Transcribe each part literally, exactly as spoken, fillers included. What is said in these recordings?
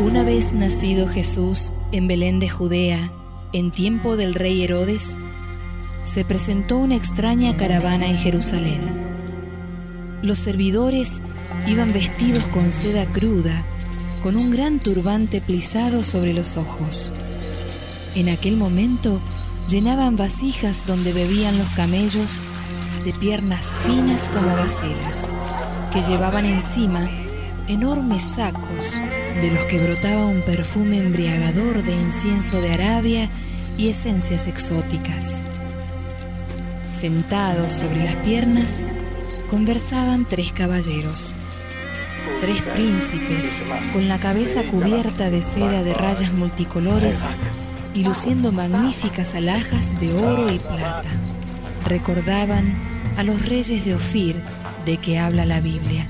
Una vez nacido Jesús en Belén de Judea, en tiempo del rey Herodes, se presentó una extraña caravana en Jerusalén. Los servidores iban vestidos con seda cruda, con un gran turbante plisado sobre los ojos. En aquel momento llenaban vasijas donde bebían los camellos de piernas finas como gacelas, que llevaban encima enormes sacos de los que brotaba un perfume embriagador de incienso de Arabia y esencias exóticas. Sentados sobre las piernas, conversaban tres caballeros, tres príncipes con la cabeza cubierta de seda de rayas multicolores y luciendo magníficas alhajas de oro y plata. Recordaban a los reyes de Ofir de que habla la Biblia.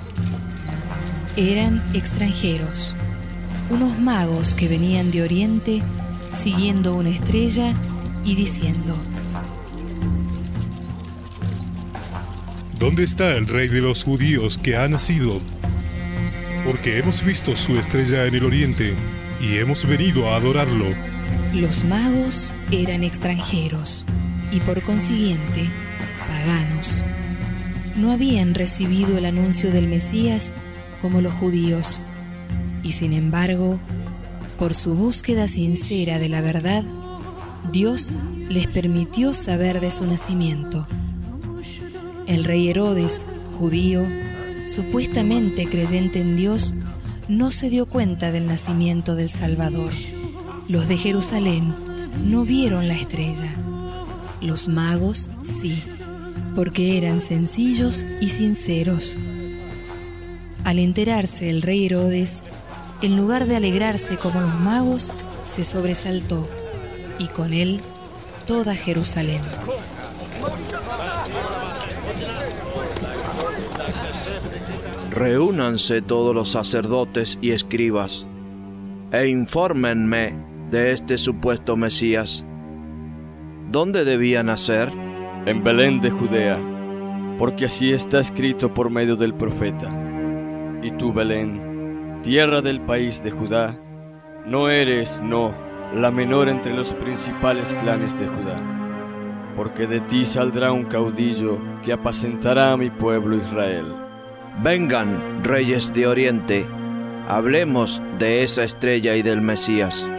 Eran extranjeros, unos magos que venían de Oriente siguiendo una estrella y diciendo: ¿Dónde está el rey de los judíos que ha nacido? Porque hemos visto su estrella en el oriente y hemos venido a adorarlo. Los magos eran extranjeros y por consiguiente paganos. No habían recibido el anuncio del Mesías como los judíos, y sin embargo, por su búsqueda sincera de la verdad, Dios les permitió saber de su nacimiento. El rey Herodes, judío, supuestamente creyente en Dios, no se dio cuenta del nacimiento del Salvador. Los de Jerusalén no vieron la estrella. Los magos sí, porque eran sencillos y sinceros. Al enterarse el rey Herodes, en lugar de alegrarse como los magos, se sobresaltó, y con él toda Jerusalén. Reúnanse todos los sacerdotes y escribas, e infórmenme de este supuesto Mesías. ¿Dónde debía nacer? En Belén de Judea, porque así está escrito por medio del profeta. Y tú, Belén, tierra del país de Judá, no eres, no, la menor entre los principales clanes de Judá, porque de ti saldrá un caudillo que apacentará a mi pueblo Israel. Vengan, reyes de Oriente, hablemos de esa estrella y del Mesías.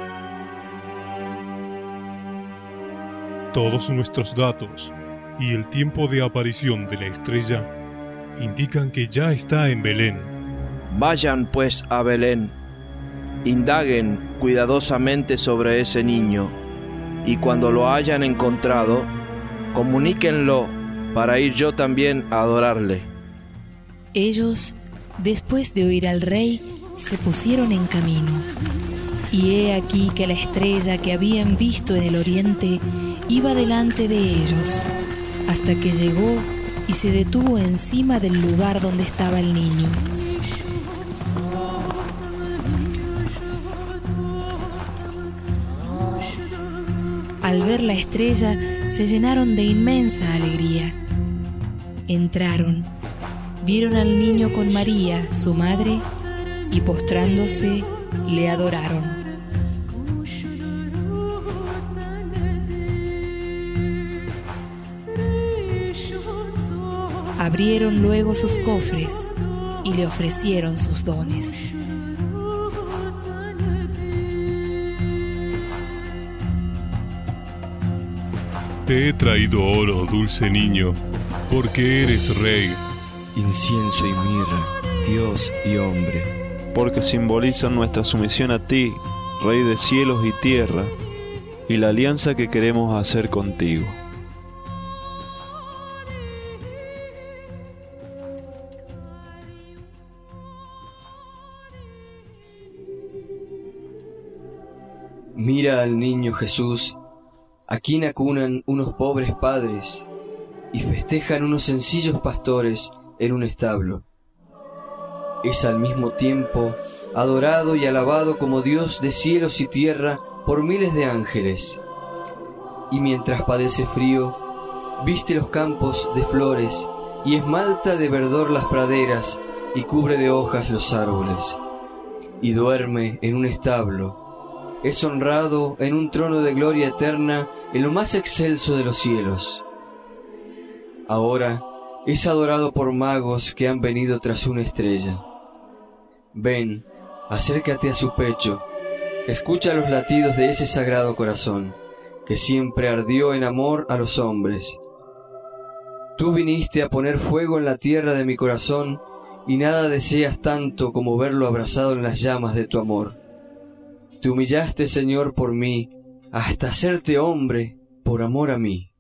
Todos nuestros datos y el tiempo de aparición de la estrella indican que ya está en Belén. Vayan pues a Belén, indaguen cuidadosamente sobre ese niño, y cuando lo hayan encontrado, comuníquenlo para ir yo también a adorarle. Ellos, después de oír al rey, se pusieron en camino. Y he aquí que la estrella que habían visto en el oriente iba delante de ellos, hasta que llegó y se detuvo encima del lugar donde estaba el niño. Al ver la estrella, se llenaron de inmensa alegría. Entraron, vieron al niño con María, su madre, y postrándose, le adoraron. Abrieron luego sus cofres y le ofrecieron sus dones. Te he traído oro, dulce niño, porque eres rey. Incienso y mirra, Dios y hombre, porque simbolizan nuestra sumisión a ti, Rey de cielos y tierra, y la alianza que queremos hacer contigo. Mira al niño Jesús, a quien acunan unos pobres padres y festejan unos sencillos pastores en un establo. Es al mismo tiempo adorado y alabado como Dios de cielos y tierra por miles de ángeles. Y mientras padece frío, viste los campos de flores y esmalta de verdor las praderas y cubre de hojas los árboles. y duerme en un establo. Es honrado en un trono de gloria eterna en lo más excelso de los cielos. Ahora es adorado por magos que han venido tras una estrella. Ven, acércate a su pecho, escucha los latidos de ese sagrado corazón, que siempre ardió en amor a los hombres. Tú viniste a poner fuego en la tierra de mi corazón, y nada deseas tanto como verlo abrazado en las llamas de tu amor. Te humillaste, Señor, por mí, hasta hacerte hombre por amor a mí.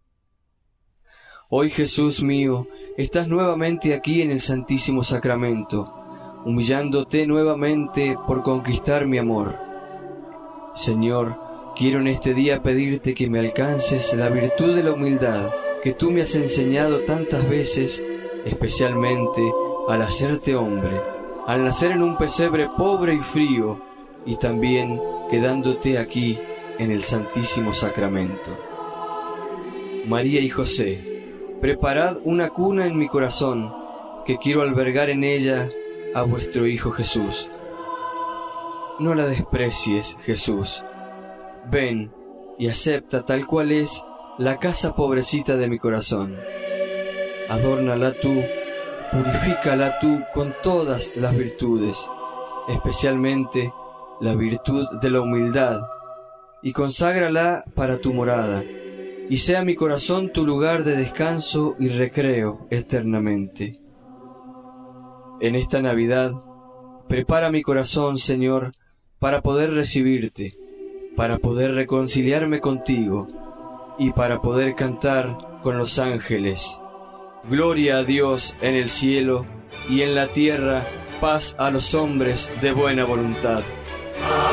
Hoy, Jesús mío, estás nuevamente aquí en el Santísimo Sacramento, humillándote nuevamente por conquistar mi amor. Señor, quiero en este día pedirte que me alcances la virtud de la humildad que tú me has enseñado tantas veces, especialmente al hacerte hombre, al nacer en un pesebre pobre y frío, y también quedándote aquí en el Santísimo Sacramento. María y José, preparad una cuna en mi corazón, que quiero albergar en ella a vuestro Hijo Jesús. No la desprecies, Jesús. Ven y acepta tal cual es la casa pobrecita de mi corazón. Adórnala tú, purifícala tú con todas las virtudes, especialmente la virtud de la humildad, y conságrala para tu morada, y sea mi corazón tu lugar de descanso y recreo eternamente. En esta Navidad, prepara mi corazón, Señor, para poder recibirte, para poder reconciliarme contigo, y para poder cantar con los ángeles: Gloria a Dios en el cielo, y en la tierra paz a los hombres de buena voluntad.